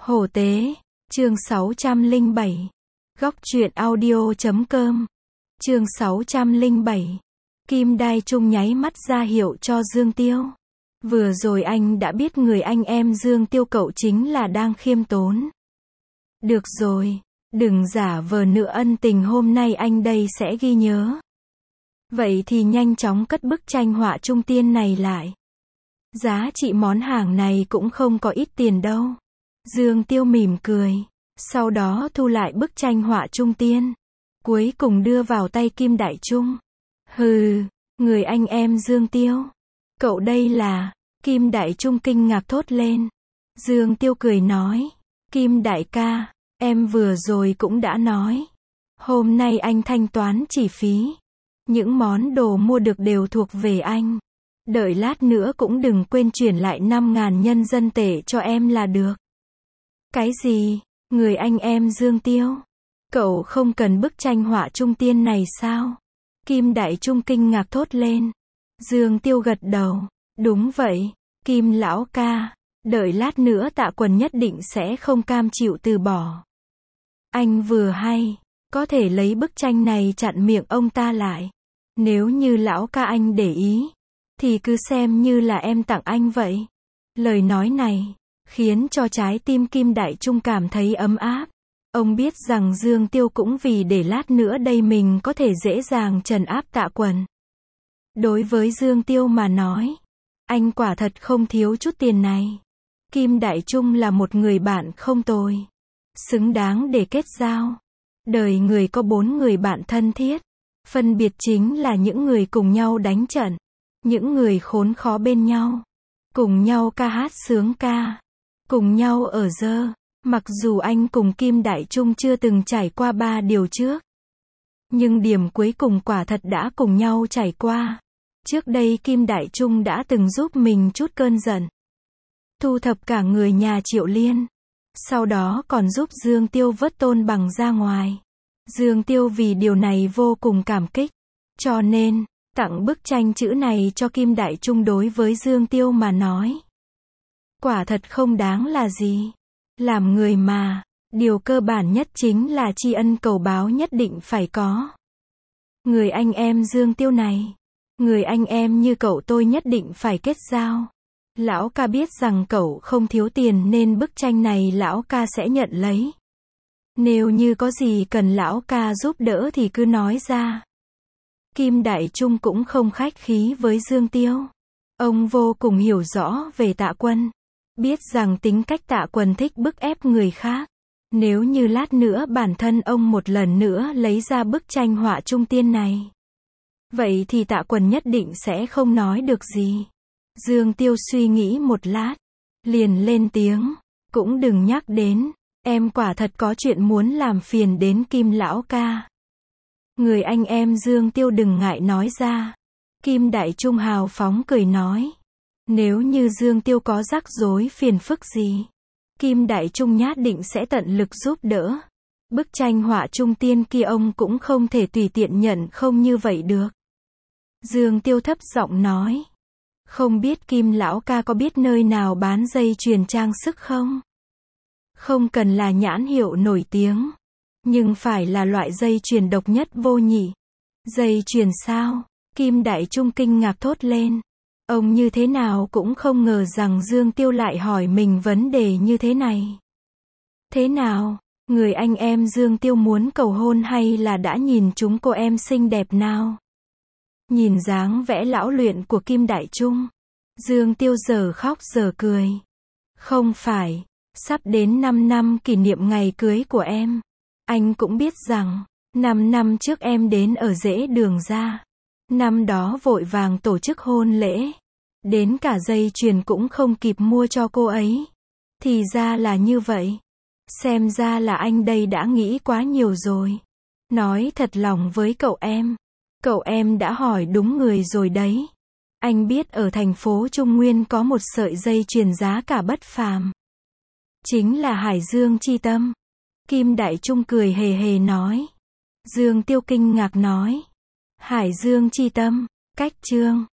Hổ tế, chương 607. Góc truyện audio.com. Chương 607. Kim Đai Trung nháy mắt ra hiệu cho Dương Tiêu. Vừa rồi anh đã biết người anh em Dương Tiêu cậu chính là đang khiêm tốn. Được rồi, đừng giả vờ nữa, ân tình hôm nay anh đây sẽ ghi nhớ. Vậy thì nhanh chóng cất bức tranh họa trung tiên này lại. Giá trị món hàng này cũng không có ít tiền đâu. Dương Tiêu mỉm cười, sau đó thu lại bức tranh họa trung tiên, cuối cùng đưa vào tay Kim Đại Trung. Hừ, người anh em Dương Tiêu, cậu đây là... Kim Đại Trung kinh ngạc thốt lên. Dương Tiêu cười nói, Kim đại ca, em vừa rồi cũng đã nói, hôm nay anh thanh toán chi phí, những món đồ mua được đều thuộc về anh. Đợi lát nữa cũng đừng quên chuyển lại 5.000 nhân dân tệ cho em là được. Cái gì? Người anh em Dương Tiêu? Cậu không cần bức tranh họa trung tiên này sao? Kim Đại Trung kinh ngạc thốt lên. Dương Tiêu gật đầu. Đúng vậy, Kim lão ca. Đợi lát nữa Tạ Quần nhất định sẽ không cam chịu từ bỏ. Anh vừa hay, có thể lấy bức tranh này chặn miệng ông ta lại. Nếu như lão ca anh để ý, thì cứ xem như là em tặng anh vậy. Lời nói này khiến cho trái tim Kim Đại Trung cảm thấy ấm áp. Ông biết rằng Dương Tiêu cũng vì để lát nữa đây mình có thể dễ dàng trấn áp Tạ Quần. Đối với Dương Tiêu mà nói, anh quả thật không thiếu chút tiền này. Kim Đại Trung là một người bạn không tồi, xứng đáng để kết giao. Đời người có 4 người bạn thân thiết, phân biệt chính là những người cùng nhau đánh trận, những người khốn khó bên nhau, cùng nhau ca hát sướng ca, cùng nhau ở dơ. Mặc dù anh cùng Kim Đại Trung chưa từng trải qua 3 điều trước, nhưng điểm cuối cùng quả thật đã cùng nhau trải qua. Trước đây Kim Đại Trung đã từng giúp mình chút cơn giận, thu thập cả người nhà Triệu Liên, sau đó còn giúp Dương Tiêu vớt Tôn Bằng ra ngoài. Dương Tiêu vì điều này vô cùng cảm kích, cho nên tặng bức tranh chữ này cho Kim Đại Trung đối với Dương Tiêu mà nói, quả thật không đáng là gì. Làm người mà, điều cơ bản nhất chính là tri ân cầu báo nhất định phải có. Người anh em Dương Tiêu này, người anh em như cậu tôi nhất định phải kết giao. Lão ca biết rằng cậu không thiếu tiền nên bức tranh này lão ca sẽ nhận lấy. Nếu như có gì cần lão ca giúp đỡ thì cứ nói ra. Kim Đại Trung cũng không khách khí với Dương Tiêu. Ông vô cùng hiểu rõ về Tạ Quân, biết rằng tính cách Tạ Quân thích bức ép người khác. Nếu như lát nữa bản thân ông một lần nữa lấy ra bức tranh họa trung tiên này, vậy thì Tạ Quân nhất định sẽ không nói được gì. Dương Tiêu suy nghĩ một lát, liền lên tiếng, cũng đừng nhắc đến, em quả thật có chuyện muốn làm phiền đến Kim lão ca. Người anh em Dương Tiêu đừng ngại nói ra. Kim Đại Trung hào phóng cười nói, nếu như Dương Tiêu có rắc rối phiền phức gì, Kim Đại Trung nhất định sẽ tận lực giúp đỡ. Bức tranh họa trung tiên kia ông cũng không thể tùy tiện nhận không như vậy được. Dương Tiêu thấp giọng nói, không biết Kim lão ca có biết nơi nào bán dây chuyền trang sức không? Không cần là nhãn hiệu nổi tiếng, nhưng phải là loại dây chuyền độc nhất vô nhị. Dây chuyền sao? Kim Đại Trung kinh ngạc thốt lên. Ông như thế nào cũng không ngờ rằng Dương Tiêu lại hỏi mình vấn đề như thế này. Thế nào? Người anh em Dương Tiêu muốn cầu hôn hay là đã nhìn chúng cô em xinh đẹp nào? Nhìn dáng vẽ lão luyện của Kim Đại Trung, Dương Tiêu giờ khóc giờ cười. Không phải, sắp đến 5 năm kỷ niệm ngày cưới của em. Anh cũng biết rằng, 5 năm trước em đến ở Dễ Đường ra. Năm đó vội vàng tổ chức hôn lễ, đến cả dây chuyền cũng không kịp mua cho cô ấy. Thì ra là như vậy. Xem ra là anh đây đã nghĩ quá nhiều rồi. Nói thật lòng với cậu em đã hỏi đúng người rồi đấy. Anh biết ở thành phố Trung Nguyên có một sợi dây chuyền giá cả bất phàm, chính là Hải Dương Chi Tâm. Kim Đại Trung cười hề hề nói. Dương Tiêu kinh ngạc nói, Hải Dương Chi Tâm, cách Trương